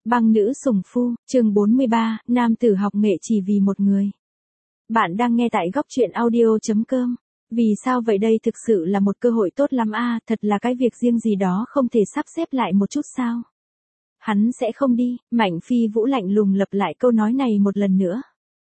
Băng nữ sủng phu, chương 43, nam tử học nghệ chỉ vì một người. Bạn đang nghe tại góc truyện audio.com. Vì sao vậy, đây thực sự là một cơ hội tốt lắm à, thật là cái việc riêng gì đó không thể sắp xếp lại một chút sao? Hắn sẽ không đi, Mạnh Phi Vũ lạnh lùng lặp lại câu nói này một lần nữa.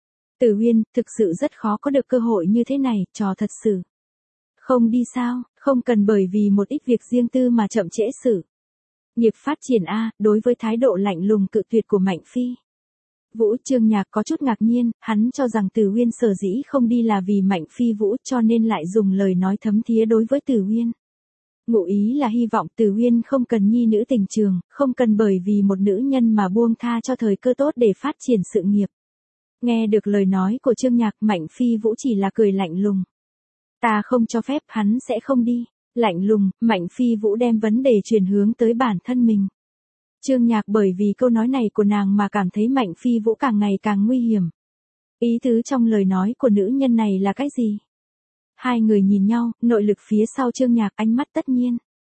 Tử Huyên, thực sự rất khó có được cơ hội như thế này, trò thật sự. Không đi sao, không cần bởi vì một ít việc riêng tư mà chậm trễ sự nghiệp phát triển a. Đối với thái độ lạnh lùng cự tuyệt của Mạnh Phi Vũ, Trương Nhạc có chút ngạc nhiên, hắn cho rằng Tử Huyên sở dĩ không đi là vì Mạnh Phi Vũ cho nên lại dùng lời nói thấm thía đối với Tử Huyên. Ngụ ý là hy vọng Tử Huyên không cần nhi nữ tình trường, không cần bởi vì một nữ nhân mà buông tha cho thời cơ tốt để phát triển sự nghiệp. Nghe được lời nói của Trương Nhạc, Mạnh Phi Vũ chỉ là cười lạnh lùng. Ta không cho phép, hắn sẽ không đi. Lạnh lùng, Mạnh Phi Vũ đem vấn đề chuyển hướng tới bản thân mình. Trương Nhạc bởi vì câu nói này của nàng mà cảm thấy Mạnh Phi Vũ càng ngày càng nguy hiểm. Ý tứ trong lời nói của nữ nhân này là cái gì? Hai người nhìn nhau, nội lực phía sau Trương Nhạc ánh mắt tất nhiên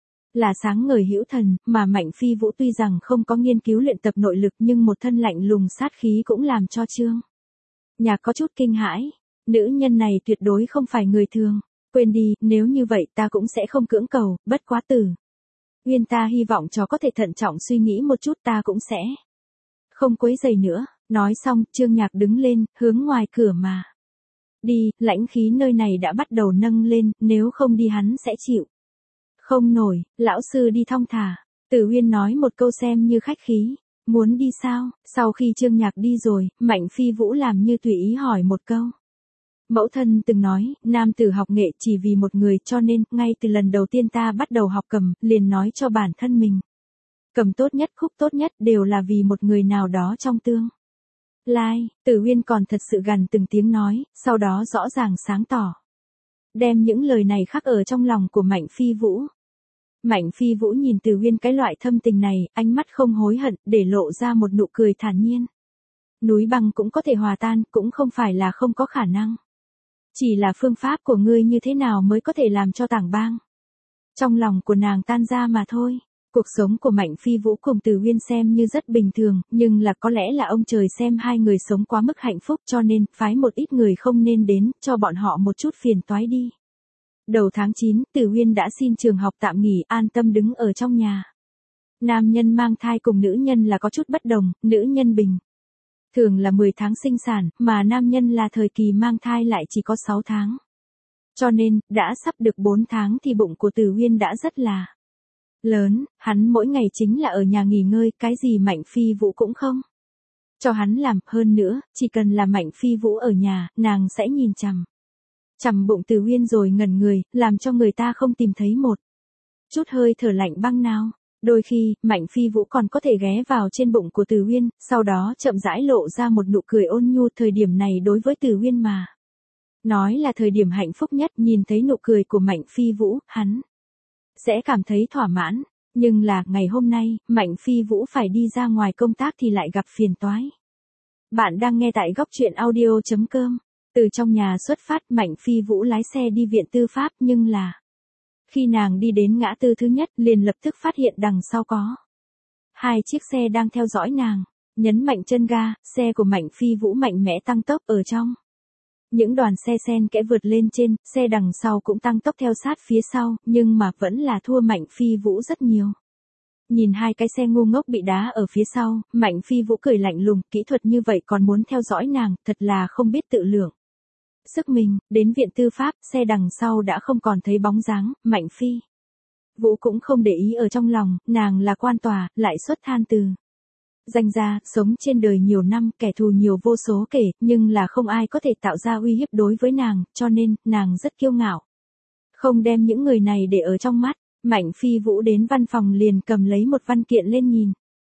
là sáng ngời hữu thần, mà Mạnh Phi Vũ tuy rằng không có nghiên cứu luyện tập nội lực nhưng một thân lạnh lùng sát khí cũng làm cho Trương Nhạc có chút kinh hãi. Nữ nhân này tuyệt đối không phải người thường. Quên đi, nếu như vậy ta cũng sẽ không cưỡng cầu, bất quá Tử Huyên, ta hy vọng cháu có thể thận trọng suy nghĩ một chút, ta cũng sẽ không quấy rầy nữa. Nói xong, Trương Nhạc đứng lên, hướng ngoài cửa mà đi, lãnh khí nơi này đã bắt đầu nâng lên, nếu không đi hắn sẽ chịu không nổi. Lão sư đi thong thả, Tử Huyên nói một câu xem như khách khí. Muốn đi sao? Sau khi Trương Nhạc đi rồi, Mạnh Phi Vũ làm như tùy ý hỏi một câu. Mẫu thân từng nói, nam tử học nghệ chỉ vì một người, cho nên, ngay từ lần đầu tiên ta bắt đầu học cầm, liền nói cho bản thân mình. Cầm tốt nhất, khúc tốt nhất, đều là vì một người nào đó trong tương lai. Tử Huyên còn thật sự gần từng tiếng nói, sau đó rõ ràng sáng tỏ. Đem những lời này khắc ở trong lòng của Mạnh Phi Vũ. Mạnh Phi Vũ nhìn Tử Huyên cái loại thâm tình này, ánh mắt không hối hận, để lộ ra một nụ cười thản nhiên. Núi băng cũng có thể hòa tan, cũng không phải là không có khả năng. Chỉ là phương pháp của ngươi như thế nào mới có thể làm cho tảng băng trong lòng của nàng tan ra mà thôi. Cuộc sống của Mạnh Phi Vũ cùng Tử Huyên xem như rất bình thường, nhưng là có lẽ là ông trời xem hai người sống quá mức hạnh phúc cho nên phái một ít người không nên đến, cho bọn họ một chút phiền toái đi. Đầu tháng 9, Tử Huyên đã xin trường học tạm nghỉ, an tâm đứng ở trong nhà. Nam nhân mang thai cùng nữ nhân là có chút bất đồng, nữ nhân bình thường là 10 tháng sinh sản, mà nam nhân là thời kỳ mang thai lại chỉ có 6 tháng. Cho nên, đã sắp được 4 tháng thì bụng của Tử Huyên đã rất là lớn, hắn mỗi ngày chính là ở nhà nghỉ ngơi, cái gì Mạnh Phi Vũ cũng không cho hắn làm, hơn nữa, chỉ cần là Mạnh Phi Vũ ở nhà, nàng sẽ nhìn chằm bụng Tử Huyên rồi ngẩn người, làm cho người ta không tìm thấy một chút hơi thở lạnh băng nào. Đôi khi, Mạnh Phi Vũ còn có thể ghé vào trên bụng của Tử Huyên, sau đó chậm rãi lộ ra một nụ cười ôn nhu. Thời điểm này đối với Tử Huyên mà nói là thời điểm hạnh phúc nhất, nhìn thấy nụ cười của Mạnh Phi Vũ, hắn sẽ cảm thấy thỏa mãn. Nhưng là, ngày hôm nay, Mạnh Phi Vũ phải đi ra ngoài công tác thì lại gặp phiền toái. Bạn đang nghe tại góc truyện audio.com. Từ trong nhà xuất phát, Mạnh Phi Vũ lái xe đi viện tư pháp, nhưng là khi nàng đi đến ngã tư thứ nhất, liền lập tức phát hiện đằng sau có hai chiếc xe đang theo dõi nàng. Nhấn mạnh chân ga, xe của Mạnh Phi Vũ mạnh mẽ tăng tốc ở trong. Những đoàn xe xen kẽ vượt lên trên, xe đằng sau cũng tăng tốc theo sát phía sau, nhưng mà vẫn là thua Mạnh Phi Vũ rất nhiều. Nhìn hai cái xe ngu ngốc bị đá ở phía sau, Mạnh Phi Vũ cười lạnh lùng, kỹ thuật như vậy còn muốn theo dõi nàng, thật là không biết tự lượng sức mình. Đến viện tư pháp, xe đằng sau đã không còn thấy bóng dáng, Mạnh Phi Vũ cũng không để ý ở trong lòng, nàng là quan tòa, lại xuất than từ danh gia, sống trên đời nhiều năm, kẻ thù nhiều vô số kể, nhưng là không ai có thể tạo ra uy hiếp đối với nàng, cho nên, nàng rất kiêu ngạo. Không đem những người này để ở trong mắt. Mạnh Phi Vũ đến văn phòng liền cầm lấy một văn kiện lên nhìn.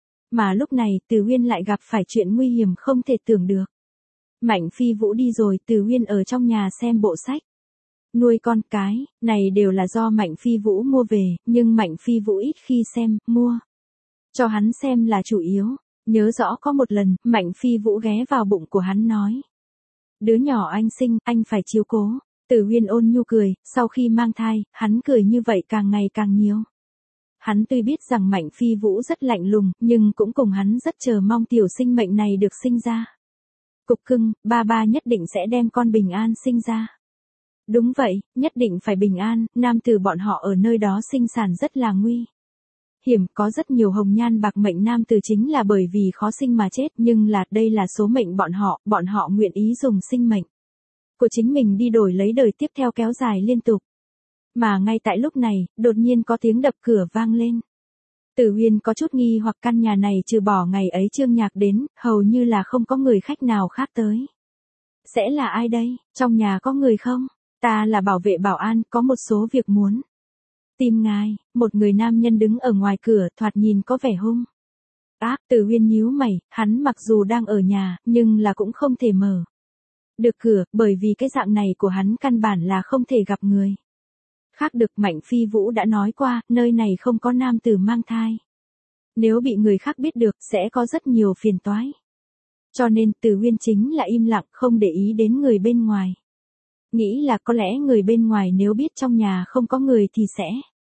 Mà lúc này, Tử Huyên lại gặp phải chuyện nguy hiểm không thể tưởng được. Mạnh Phi Vũ đi rồi, Tử Huyên ở trong nhà xem bộ sách nuôi con cái, này đều là do Mạnh Phi Vũ mua về, nhưng Mạnh Phi Vũ ít khi xem, mua cho hắn xem là chủ yếu. Nhớ rõ có một lần, Mạnh Phi Vũ ghé vào bụng của hắn nói. Đứa nhỏ anh sinh, anh phải chiếu cố. Tử Huyên ôn nhu cười, sau khi mang thai, hắn cười như vậy càng ngày càng nhiều. Hắn tuy biết rằng Mạnh Phi Vũ rất lạnh lùng, nhưng cũng cùng hắn rất chờ mong tiểu sinh mệnh này được sinh ra. Cục cưng, ba nhất định sẽ đem con bình an sinh ra. Đúng vậy, nhất định phải bình an, nam tử bọn họ ở nơi đó sinh sản rất là nguy hiểm, có rất nhiều hồng nhan bạc mệnh nam tử chính là bởi vì khó sinh mà chết, nhưng đây là số mệnh bọn họ nguyện ý dùng sinh mệnh của chính mình đi đổi lấy đời tiếp theo kéo dài liên tục. Mà ngay tại lúc này, đột nhiên có tiếng đập cửa vang lên. Tử Uyên có chút nghi hoặc căn nhà này trừ bỏ ngày ấy Trương Nhạc đến, hầu như là không có người khách nào khác tới. Sẽ là ai đây, trong nhà có người không? Ta là bảo vệ bảo an, có một số việc muốn tìm ngài. Một người nam nhân đứng ở ngoài cửa, thoạt nhìn có vẻ hung ác. Tử Uyên nhíu mày, hắn mặc dù đang ở nhà, nhưng là cũng không thể mở được cửa, bởi vì cái dạng này của hắn căn bản là không thể gặp người khác được. Mạnh Phi Vũ đã nói qua, nơi này không có nam tử mang thai. Nếu bị người khác biết được, sẽ có rất nhiều phiền toái. Cho nên Tử Uyên chính là im lặng, không để ý đến người bên ngoài. Nghĩ là có lẽ người bên ngoài nếu biết trong nhà không có người thì sẽ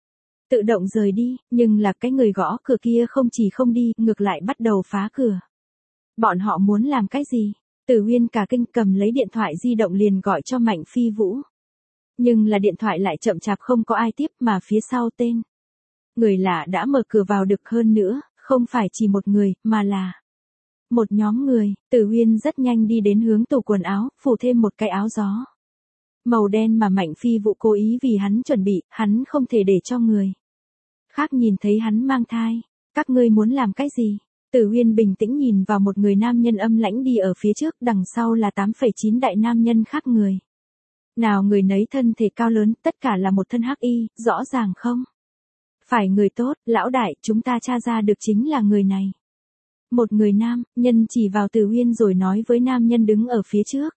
tự động rời đi, nhưng là cái người gõ cửa kia không chỉ không đi, ngược lại bắt đầu phá cửa. Bọn họ muốn làm cái gì? Tử Uyên cả kinh, cầm lấy điện thoại di động liền gọi cho Mạnh Phi Vũ. Nhưng là điện thoại lại chậm chạp không có ai tiếp, mà phía sau tên người lạ đã mở cửa vào được, hơn nữa, không phải chỉ một người, mà là một nhóm người. Tử Uyên rất nhanh đi đến hướng tủ quần áo, phủ thêm một cái áo gió màu đen mà Mạnh Phi Vũ cố ý vì hắn chuẩn bị, hắn không thể để cho người khác nhìn thấy hắn mang thai. Các ngươi muốn làm cái gì? Tử Uyên bình tĩnh nhìn vào một người nam nhân âm lãnh đi ở phía trước, đằng sau là 8,9 đại nam nhân khác người. Nào người nấy thân thể cao lớn, tất cả là một thân hắc y, rõ ràng không phải người tốt. Lão đại, chúng ta tra ra được chính là người này. Một người nam nhân chỉ vào Tử Uyên rồi nói với nam nhân đứng ở phía trước.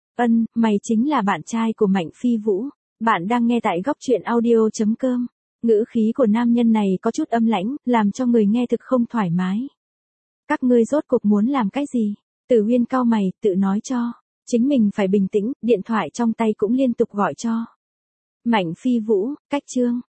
Mày chính là bạn trai của Mạnh Phi Vũ. Bạn đang nghe tại góc truyện audio.com. Ngữ khí của nam nhân này có chút âm lãnh, làm cho người nghe thực không thoải mái. Các ngươi rốt cuộc muốn làm cái gì? Tử Uyên cau mày, tự nói cho chính mình phải bình tĩnh, điện thoại trong tay cũng liên tục gọi cho Mạnh Phi Vũ. Cách Trương